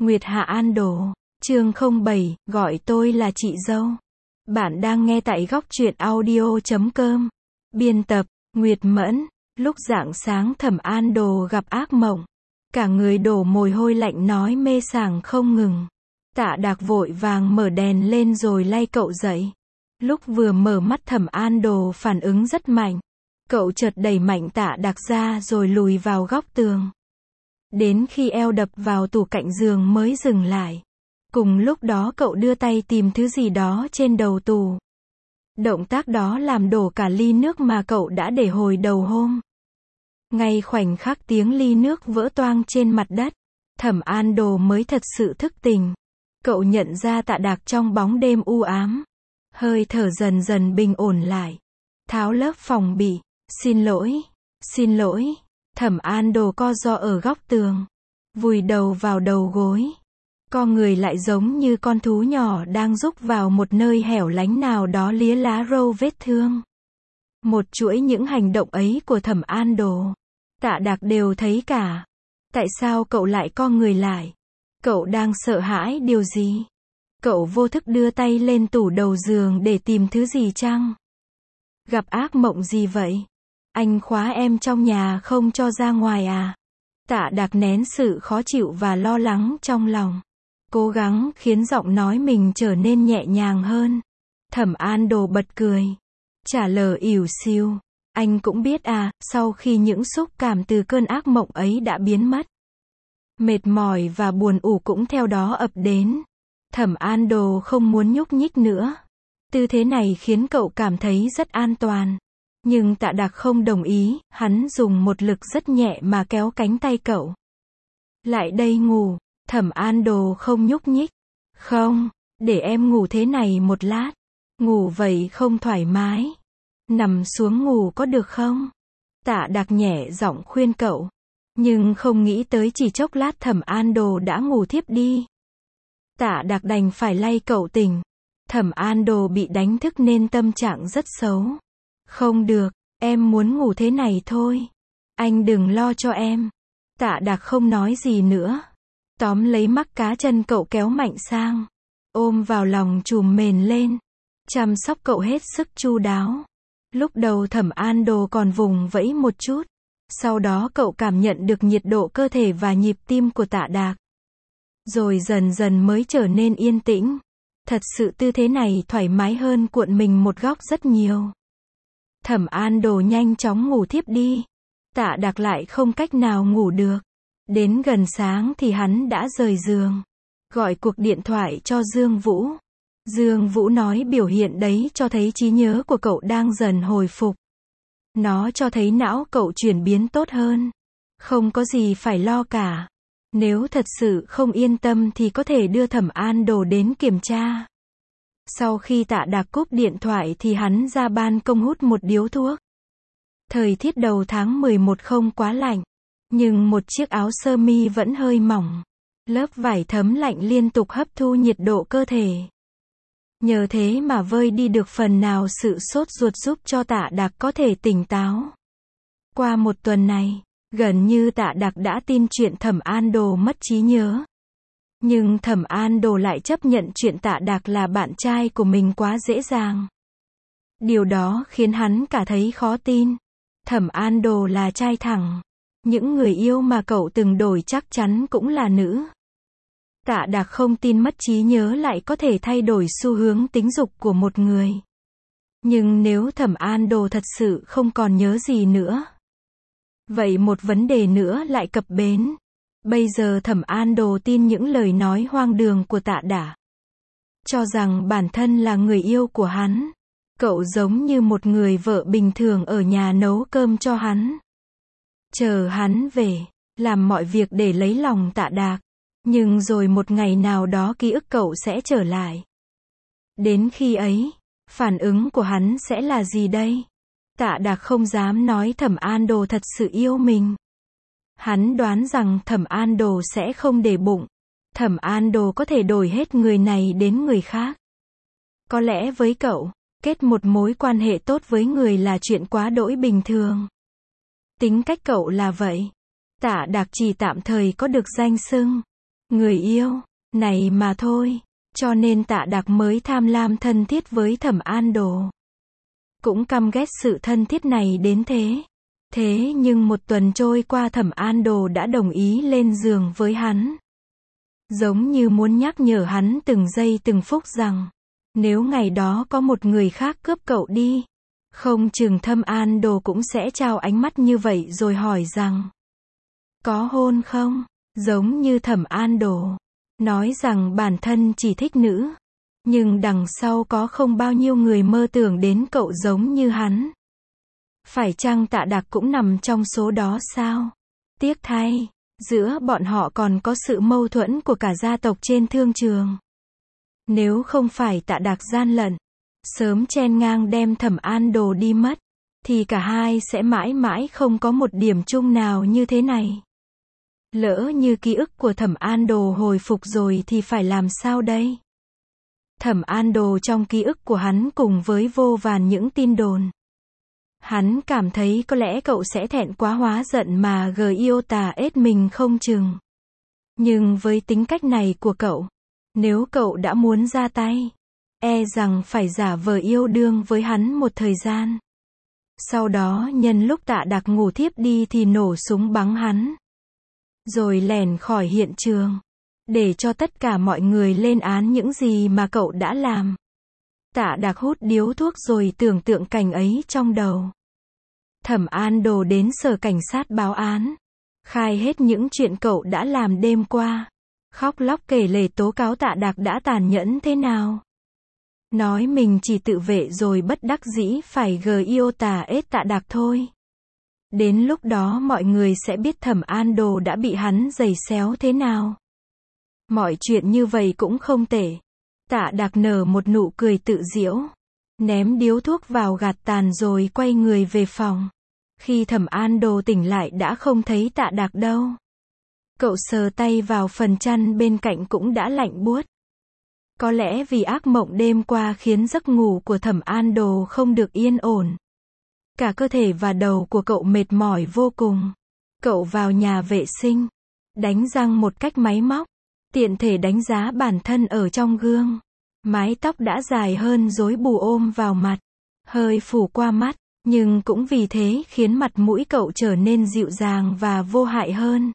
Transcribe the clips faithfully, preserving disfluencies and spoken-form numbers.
Nguyệt Hạ An Đồ, chương không bảy, gọi tôi là chị dâu. Bạn đang nghe tại góc truyện audio chấm com. Biên tập, Nguyệt Mẫn. Lúc rạng sáng Thẩm An Đồ gặp ác mộng. Cả người đổ mồ hôi lạnh nói mê sảng không ngừng. Tạ Đạc vội vàng mở đèn lên rồi lay cậu dậy. Lúc vừa mở mắt Thẩm An Đồ phản ứng rất mạnh. Cậu chợt đẩy mạnh Tạ Đạc ra rồi lùi vào góc tường. Đến khi eo đập vào tủ cạnh giường mới dừng lại. Cùng lúc đó cậu đưa tay tìm thứ gì đó trên đầu tủ. Động tác đó làm đổ cả ly nước mà cậu đã để hồi đầu hôm. Ngay khoảnh khắc tiếng ly nước vỡ toang trên mặt đất, Thẩm An Đồ mới thật sự thức tỉnh. Cậu nhận ra Tạ Đạc trong bóng đêm u ám. Hơi thở dần dần bình ổn lại. Tháo lớp phòng bị. Xin lỗi, xin lỗi. Thẩm An Đồ co ro ở góc tường. Vùi đầu vào đầu gối. Co người lại giống như con thú nhỏ đang rúc vào một nơi hẻo lánh nào đó lía lá râu vết thương. Một chuỗi những hành động ấy của Thẩm An Đồ, Tạ Đạc đều thấy cả. Tại sao cậu lại co người lại? Cậu đang sợ hãi điều gì? Cậu vô thức đưa tay lên tủ đầu giường để tìm thứ gì chăng? Gặp ác mộng gì vậy? Anh khóa em trong nhà không cho ra ngoài à? Tạ Đạc nén sự khó chịu và lo lắng trong lòng. Cố gắng khiến giọng nói mình trở nên nhẹ nhàng hơn. Thẩm An Đồ bật cười. Trả lời ỉu xìu. Anh cũng biết à, sau khi những xúc cảm từ cơn ác mộng ấy đã biến mất. Mệt mỏi và buồn ủ cũng theo đó ập đến. Thẩm An Đồ không muốn nhúc nhích nữa. Tư thế này khiến cậu cảm thấy rất an toàn. Nhưng Tạ Đạc không đồng ý, hắn dùng một lực rất nhẹ mà kéo cánh tay cậu. Lại đây ngủ. Thẩm An Đồ không nhúc nhích. Không, để em ngủ thế này một lát. Ngủ vậy không thoải mái. Nằm xuống ngủ có được không? Tạ Đạc nhẹ giọng khuyên cậu. Nhưng không nghĩ tới chỉ chốc lát Thẩm An Đồ đã ngủ thiếp đi. Tạ Đạc đành phải lay cậu tỉnh. Thẩm An Đồ bị đánh thức nên tâm trạng rất xấu. Không được, em muốn ngủ thế này thôi. Anh đừng lo cho em. Tạ Đạc không nói gì nữa. Tóm lấy mắc cá chân cậu kéo mạnh sang. Ôm vào lòng trùm mền lên. Chăm sóc cậu hết sức chu đáo. Lúc đầu Thẩm An Đồ còn vùng vẫy một chút. Sau đó cậu cảm nhận được nhiệt độ cơ thể và nhịp tim của Tạ Đạc. Rồi dần dần mới trở nên yên tĩnh. Thật sự tư thế này thoải mái hơn cuộn mình một góc rất nhiều. Thẩm An Đồ nhanh chóng ngủ thiếp đi. Tạ Đạc lại không cách nào ngủ được. Đến gần sáng thì hắn đã rời giường. Gọi cuộc điện thoại cho Dương Vũ. Dương Vũ nói biểu hiện đấy cho thấy trí nhớ của cậu đang dần hồi phục. Nó cho thấy não cậu chuyển biến tốt hơn. Không có gì phải lo cả. Nếu thật sự không yên tâm thì có thể đưa Thẩm An Đồ đến kiểm tra. Sau khi Tạ Đạc cúp điện thoại thì hắn ra ban công hút một điếu thuốc. Thời tiết đầu tháng mười một không quá lạnh. Nhưng một chiếc áo sơ mi vẫn hơi mỏng. Lớp vải thấm lạnh liên tục hấp thu nhiệt độ cơ thể. Nhờ thế mà vơi đi được phần nào sự sốt ruột giúp cho Tạ Đạc có thể tỉnh táo. Qua một tuần này, gần như Tạ Đạc đã tin chuyện Thẩm An Đồ mất trí nhớ. Nhưng Thẩm An Đồ lại chấp nhận chuyện Tạ Đạc là bạn trai của mình quá dễ dàng. Điều đó khiến hắn cả thấy khó tin. Thẩm An Đồ là trai thẳng. Những người yêu mà cậu từng đổi chắc chắn cũng là nữ. Tạ Đạc không tin mất trí nhớ lại có thể thay đổi xu hướng tính dục của một người. Nhưng nếu Thẩm An Đồ thật sự không còn nhớ gì nữa, vậy một vấn đề nữa lại cập bến. Bây giờ Thẩm An Đồ tin những lời nói hoang đường của Tạ Đạc. Cho rằng bản thân là người yêu của hắn. Cậu giống như một người vợ bình thường ở nhà nấu cơm cho hắn. Chờ hắn về, làm mọi việc để lấy lòng Tạ Đạc. Nhưng rồi một ngày nào đó ký ức cậu sẽ trở lại. Đến khi ấy, phản ứng của hắn sẽ là gì đây? Tạ Đạc không dám nói Thẩm An Đồ thật sự yêu mình. Hắn đoán rằng Thẩm An Đồ sẽ không để bụng. Thẩm An Đồ có thể đổi hết người này đến người khác. Có lẽ với cậu, kết một mối quan hệ tốt với người là chuyện quá đỗi bình thường. Tính cách cậu là vậy. Tạ Đạc chỉ tạm thời có được danh xưng người yêu, này mà thôi. Cho nên Tạ Đạc mới tham lam thân thiết với Thẩm An Đồ. Cũng căm ghét sự thân thiết này đến thế. Thế nhưng một tuần trôi qua Thẩm An Đồ đã đồng ý lên giường với hắn. Giống như muốn nhắc nhở hắn từng giây từng phút rằng, nếu ngày đó có một người khác cướp cậu đi, không chừng Thẩm An Đồ cũng sẽ trao ánh mắt như vậy rồi hỏi rằng, có hôn không? Giống như Thẩm An Đồ nói rằng bản thân chỉ thích nữ, nhưng đằng sau có không bao nhiêu người mơ tưởng đến cậu giống như hắn. Phải chăng Tạ Đạc cũng nằm trong số đó sao? Tiếc thay, giữa bọn họ còn có sự mâu thuẫn của cả gia tộc trên thương trường. Nếu không phải Tạ Đạc gian lận, sớm chen ngang đem Thẩm An Đồ đi mất, thì cả hai sẽ mãi mãi không có một điểm chung nào như thế này. Lỡ như ký ức của Thẩm An Đồ hồi phục rồi thì phải làm sao đây? Thẩm An Đồ trong ký ức của hắn cùng với vô vàn những tin đồn. Hắn cảm thấy có lẽ cậu sẽ thẹn quá hóa giận mà gờ yêu tà ết mình không chừng. Nhưng với tính cách này của cậu, nếu cậu đã muốn ra tay, e rằng phải giả vờ yêu đương với hắn một thời gian. Sau đó nhân lúc Tạ Đạc ngủ thiếp đi thì nổ súng bắn hắn. Rồi lẻn khỏi hiện trường. Để cho tất cả mọi người lên án những gì mà cậu đã làm. Tạ Đạc hút điếu thuốc rồi tưởng tượng cảnh ấy trong đầu. Thẩm An Đồ đến sở cảnh sát báo án. Khai hết những chuyện cậu đã làm đêm qua. Khóc lóc kể lể tố cáo Tạ Đạc đã tàn nhẫn thế nào. Nói mình chỉ tự vệ rồi bất đắc dĩ phải gờ yêu tà ết Tạ Đạc thôi. Đến lúc đó mọi người sẽ biết Thẩm An Đồ đã bị hắn giày xéo thế nào. Mọi chuyện như vậy cũng không tệ. Tạ Đạc nở một nụ cười tự giễu. Ném điếu thuốc vào gạt tàn rồi quay người về phòng. Khi Thẩm An Đồ tỉnh lại đã không thấy Tạ Đạc đâu. Cậu sờ tay vào phần chăn bên cạnh cũng đã lạnh buốt. Có lẽ vì ác mộng đêm qua khiến giấc ngủ của Thẩm An Đồ không được yên ổn. Cả cơ thể và đầu của cậu mệt mỏi vô cùng. Cậu vào nhà vệ sinh, đánh răng một cách máy móc, tiện thể đánh giá bản thân ở trong gương. Mái tóc đã dài hơn rối bù ôm vào mặt, hơi phủ qua mắt, nhưng cũng vì thế khiến mặt mũi cậu trở nên dịu dàng và vô hại hơn.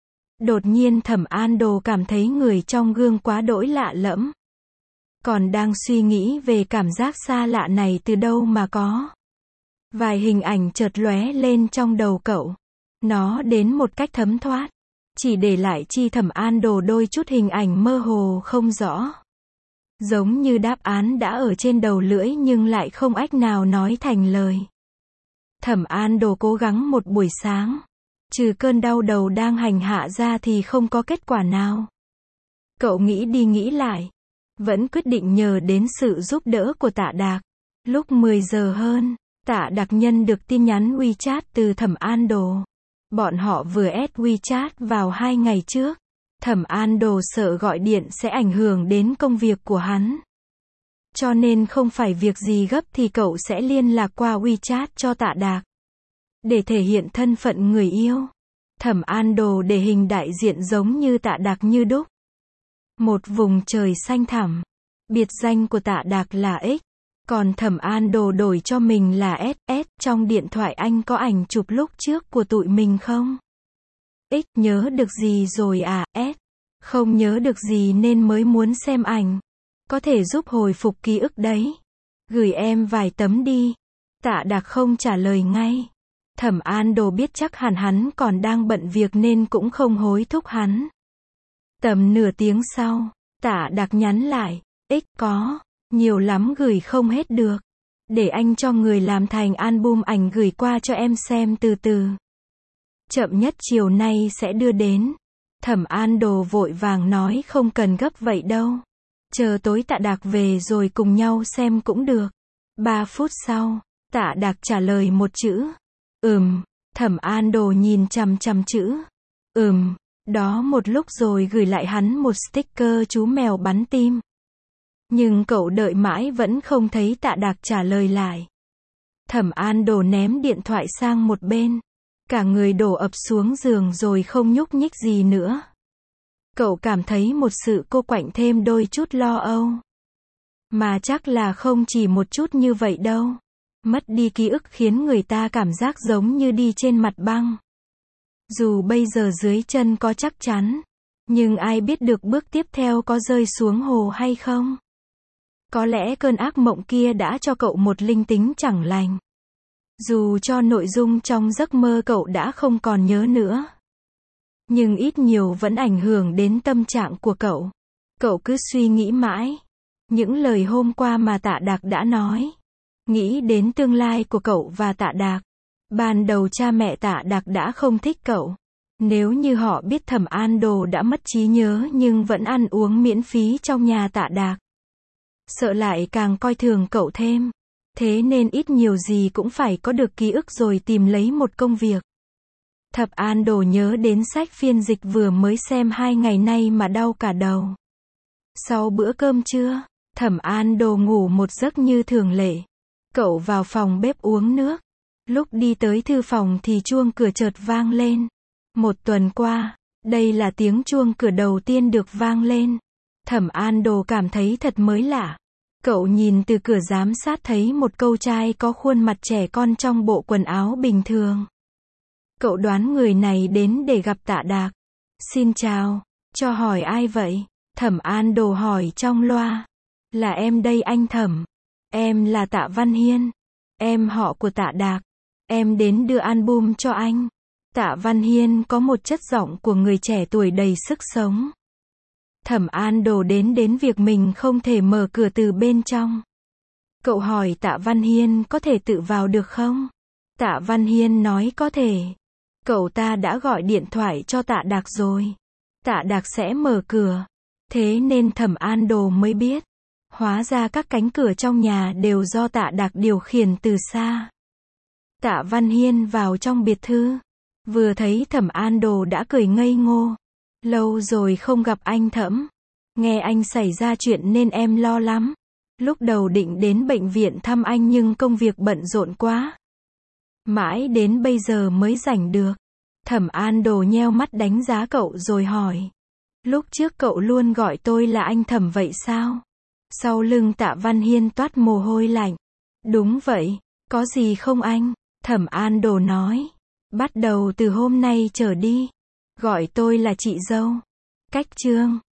Đột nhiên Thẩm An Đồ cảm thấy người trong gương quá đỗi lạ lẫm. Còn đang suy nghĩ về cảm giác xa lạ này từ đâu mà có. Vài hình ảnh chợt lóe lên trong đầu cậu. Nó đến một cách thấm thoát. Chỉ để lại chi Thẩm An Đồ đôi chút hình ảnh mơ hồ không rõ. Giống như đáp án đã ở trên đầu lưỡi nhưng lại không ách nào nói thành lời. Thẩm An Đồ cố gắng một buổi sáng. Trừ cơn đau đầu đang hành hạ ra thì không có kết quả nào. Cậu nghĩ đi nghĩ lại. Vẫn quyết định nhờ đến sự giúp đỡ của Tạ Đạc. Lúc mười giờ hơn, Tạ Đạc nhân được tin nhắn WeChat từ Thẩm An Đồ. Bọn họ vừa add WeChat vào hai ngày trước. Thẩm An Đồ sợ gọi điện sẽ ảnh hưởng đến công việc của hắn. Cho nên không phải việc gì gấp thì cậu sẽ liên lạc qua WeChat cho Tạ Đạc. Để thể hiện thân phận người yêu, Thẩm An Đồ để hình đại diện giống như Tạ Đạc như đúc. Một vùng trời xanh thẳm. Biệt danh của Tạ Đạc là X. Còn Thẩm An Đồ đổi cho mình là ét ét. Trong điện thoại anh có ảnh chụp lúc trước của tụi mình không? X nhớ được gì rồi à? S không nhớ được gì nên mới muốn xem ảnh. Có thể giúp hồi phục ký ức đấy. Gửi em vài tấm đi. Tạ Đạc không trả lời ngay. Thẩm An Đồ biết chắc hẳn hắn còn đang bận việc nên cũng không hối thúc hắn. Tầm nửa tiếng sau, Tạ Đạc nhắn lại. X có, nhiều lắm gửi không hết được. Để anh cho người làm thành album ảnh gửi qua cho em xem từ từ. Chậm nhất chiều nay sẽ đưa đến. Thẩm An Đồ vội vàng nói không cần gấp vậy đâu. Chờ tối Tạ Đạc về rồi cùng nhau xem cũng được. Ba phút sau, Tạ Đạc trả lời một chữ. Ừm. Thẩm An Đồ nhìn chằm chằm chữ. Ừm. Đó một lúc rồi gửi lại hắn một sticker chú mèo bắn tim. Nhưng cậu đợi mãi vẫn không thấy Tạ Đạc trả lời lại. Thẩm An Đồ ném điện thoại sang một bên. Cả người đổ ập xuống giường rồi không nhúc nhích gì nữa. Cậu cảm thấy một sự cô quạnh thêm đôi chút lo âu. Mà chắc là không chỉ một chút như vậy đâu. Mất đi ký ức khiến người ta cảm giác giống như đi trên mặt băng. Dù bây giờ dưới chân có chắc chắn, nhưng ai biết được bước tiếp theo có rơi xuống hồ hay không? Có lẽ cơn ác mộng kia đã cho cậu một linh tính chẳng lành. Dù cho nội dung trong giấc mơ cậu đã không còn nhớ nữa, nhưng ít nhiều vẫn ảnh hưởng đến tâm trạng của cậu. Cậu cứ suy nghĩ mãi những lời hôm qua mà Tạ Đạc đã nói. Nghĩ đến tương lai của cậu và Tạ Đạc. Ban đầu cha mẹ Tạ Đạc đã không thích cậu. Nếu như họ biết Thẩm An Đồ đã mất trí nhớ nhưng vẫn ăn uống miễn phí trong nhà Tạ Đạc, sợ lại càng coi thường cậu thêm. Thế nên ít nhiều gì cũng phải có được ký ức rồi tìm lấy một công việc. Thẩm An Đồ nhớ đến sách phiên dịch vừa mới xem hai ngày nay mà đau cả đầu. Sau bữa cơm trưa, Thẩm An Đồ ngủ một giấc như thường lệ. Cậu vào phòng bếp uống nước. Lúc đi tới thư phòng thì chuông cửa chợt vang lên. Một tuần qua, đây là tiếng chuông cửa đầu tiên được vang lên. Thẩm An Đồ cảm thấy thật mới lạ. Cậu nhìn từ cửa giám sát thấy một cậu trai có khuôn mặt trẻ con trong bộ quần áo bình thường. Cậu đoán người này đến để gặp Tạ Đạc. Xin chào, cho hỏi ai vậy? Thẩm An Đồ hỏi trong loa. Là em đây anh Thẩm. Em là Tạ Văn Hiên. Em họ của Tạ Đạc. Em đến đưa album cho anh. Tạ Văn Hiên có một chất giọng của người trẻ tuổi đầy sức sống. Thẩm An Đồ đến đến việc mình không thể mở cửa từ bên trong. Cậu hỏi Tạ Văn Hiên có thể tự vào được không? Tạ Văn Hiên nói có thể. Cậu ta đã gọi điện thoại cho Tạ Đạc rồi. Tạ Đạc sẽ mở cửa. Thế nên Thẩm An Đồ mới biết. Hóa ra các cánh cửa trong nhà đều do Tạ Đạc điều khiển từ xa. Tạ Văn Hiên vào trong biệt thự. Vừa thấy Thẩm An Đồ đã cười ngây ngô. Lâu rồi không gặp anh Thẩm. Nghe anh xảy ra chuyện nên em lo lắm. Lúc đầu định đến bệnh viện thăm anh nhưng công việc bận rộn quá. Mãi đến bây giờ mới rảnh được. Thẩm An Đồ nheo mắt đánh giá cậu rồi hỏi. Lúc trước cậu luôn gọi tôi là anh Thẩm vậy sao? Sau lưng Tạ Văn Hiên toát mồ hôi lạnh. Đúng vậy, có gì không anh? Thẩm An Đồ nói. Bắt đầu từ hôm nay trở đi, gọi tôi là chị dâu. Cách chương